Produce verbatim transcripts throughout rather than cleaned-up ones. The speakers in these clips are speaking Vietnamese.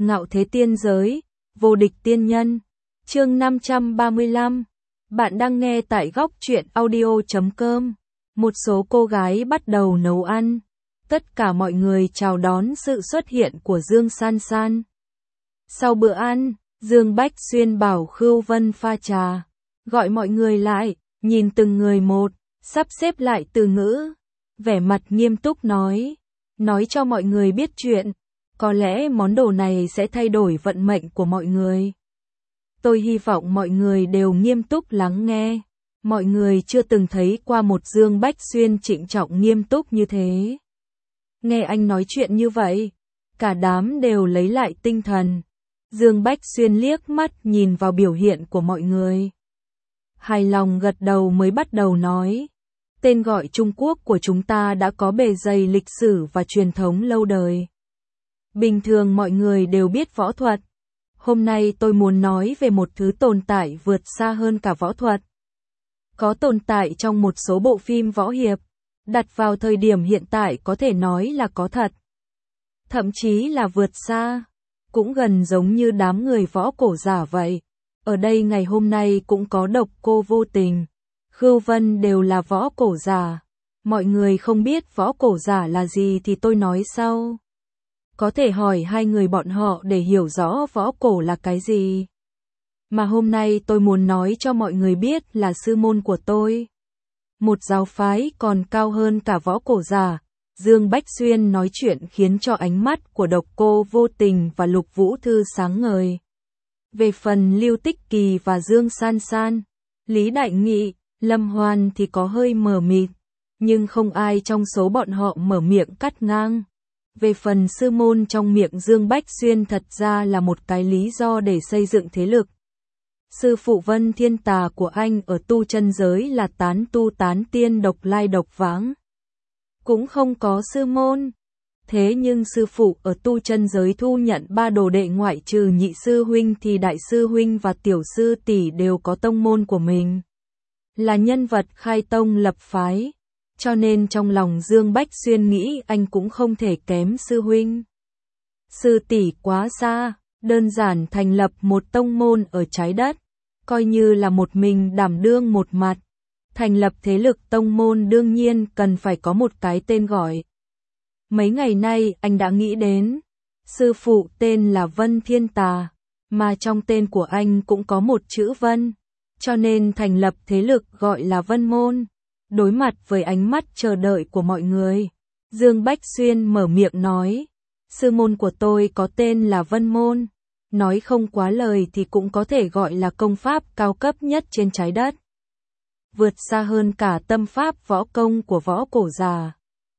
Ngạo thế tiên giới, vô địch tiên nhân. Chương năm trăm ba mươi lăm. Bạn đang nghe tại góc truyện audio chấm com. Một số cô gái bắt đầu nấu ăn. Tất cả mọi người chào đón sự xuất hiện của Dương San San. Sau bữa ăn, Dương Bách Xuyên bảo Khưu Vân pha trà, gọi mọi người lại, nhìn từng người một, sắp xếp lại từ ngữ, vẻ mặt nghiêm túc nói, nói cho mọi người biết chuyện, có lẽ món đồ này sẽ thay đổi vận mệnh của mọi người. Tôi hy vọng mọi người đều nghiêm túc lắng nghe. Mọi người chưa từng thấy qua một Dương Bách Xuyên trịnh trọng nghiêm túc như thế. Nghe anh nói chuyện như vậy, cả đám đều lấy lại tinh thần. Dương Bách Xuyên liếc mắt nhìn vào biểu hiện của mọi người. Hài lòng gật đầu mới bắt đầu nói. Tên gọi Trung Quốc của chúng ta đã có bề dày lịch sử và truyền thống lâu đời. Bình thường mọi người đều biết võ thuật. Hôm nay tôi muốn nói về một thứ tồn tại vượt xa hơn cả võ thuật. Có tồn tại trong một số bộ phim võ hiệp, đặt vào thời điểm hiện tại có thể nói là có thật. Thậm chí là vượt xa, cũng gần giống như đám người võ cổ giả vậy. Ở đây ngày hôm nay cũng có Độc Cô Vô Tình, Khưu Vân đều là võ cổ giả. Mọi người không biết võ cổ giả là gì thì tôi nói sau. Có thể hỏi hai người bọn họ để hiểu rõ võ cổ là cái gì. Mà hôm nay tôi muốn nói cho mọi người biết là sư môn của tôi. Một giáo phái còn cao hơn cả võ cổ giả. Dương Bách Xuyên nói chuyện khiến cho ánh mắt của Độc Cô Vô Tình và Lục Vũ Thư sáng ngời. Về phần Lưu Tích Kỳ và Dương San San, Lý Đại Nghị, Lâm Hoan thì có hơi mờ mịt, nhưng không ai trong số bọn họ mở miệng cắt ngang. Về phần sư môn trong miệng Dương Bách Xuyên thật ra là một cái lý do để xây dựng thế lực. Sư phụ Vân Thiên Tà của anh ở tu chân giới là tán tu tán tiên độc lai độc vãng. Cũng không có sư môn. Thế nhưng sư phụ ở tu chân giới thu nhận ba đồ đệ ngoại trừ nhị sư huynh thì đại sư huynh và tiểu sư tỷ đều có tông môn của mình. Là nhân vật khai tông lập phái. Cho nên trong lòng Dương Bách Xuyên nghĩ anh cũng không thể kém sư huynh. Sư tỷ quá xa, đơn giản thành lập một tông môn ở trái đất, coi như là một mình đảm đương một mặt. Thành lập thế lực tông môn đương nhiên cần phải có một cái tên gọi. Mấy ngày nay anh đã nghĩ đến, sư phụ tên là Vân Thiên Tà, mà trong tên của anh cũng có một chữ Vân, cho nên thành lập thế lực gọi là Vân Môn. Đối mặt với ánh mắt chờ đợi của mọi người, Dương Bách Xuyên mở miệng nói, sư môn của tôi có tên là Vân Môn, nói không quá lời thì cũng có thể gọi là công pháp cao cấp nhất trên trái đất. Vượt xa hơn cả tâm pháp võ công của võ cổ già.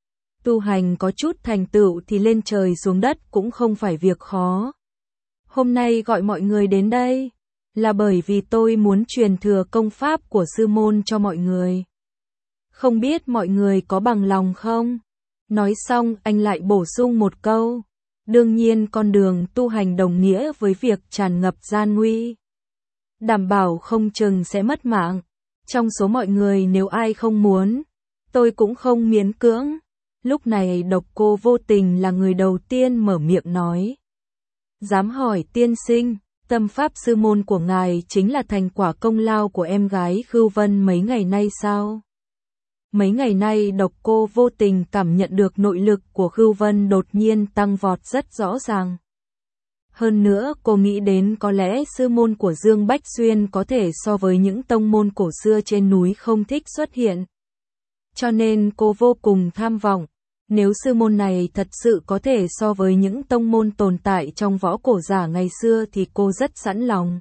Tu hành có chút thành tựu thì lên trời xuống đất cũng không phải việc khó. Hôm nay gọi mọi người đến đây, là bởi vì tôi muốn truyền thừa công pháp của sư môn cho mọi người. Không biết mọi người có bằng lòng không? Nói xong anh lại bổ sung một câu. Đương nhiên con đường tu hành đồng nghĩa với việc tràn ngập gian nguy. Đảm bảo không chừng sẽ mất mạng. Trong số mọi người nếu ai không muốn, tôi cũng không miễn cưỡng. Lúc này Độc Cô Vô Tình là người đầu tiên mở miệng nói. Dám hỏi tiên sinh, tâm pháp sư môn của ngài chính là thành quả công lao của em gái Khưu Vân mấy ngày nay sao? Mấy ngày nay Độc Cô Vô Tình cảm nhận được nội lực của Khưu Vân đột nhiên tăng vọt rất rõ ràng. Hơn nữa cô nghĩ đến có lẽ sư môn của Dương Bách Xuyên có thể so với những tông môn cổ xưa trên núi không thích xuất hiện. Cho nên cô vô cùng tham vọng, nếu sư môn này thật sự có thể so với những tông môn tồn tại trong võ cổ giả ngày xưa thì cô rất sẵn lòng.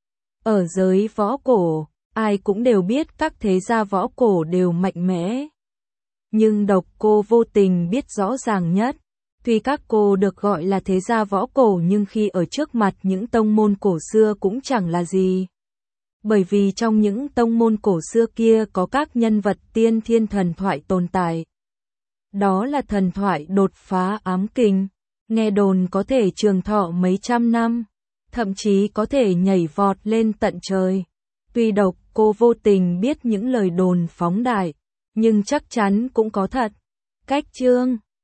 Ở giới võ cổ, ai cũng đều biết các thế gia võ cổ đều mạnh mẽ. Nhưng Độc Cô Vô Tình biết rõ ràng nhất. Tuy các cô được gọi là thế gia võ cổ nhưng khi ở trước mặt những tông môn cổ xưa cũng chẳng là gì. Bởi vì trong những tông môn cổ xưa kia có các nhân vật tiên thiên thần thoại tồn tại. Đó là thần thoại đột phá ám kình, nghe đồn có thể trường thọ mấy trăm năm, thậm chí có thể nhảy vọt lên tận trời. Tuy Độc Cô Vô Tình biết những lời đồn phóng đại, nhưng chắc chắn cũng có thật. Cách chương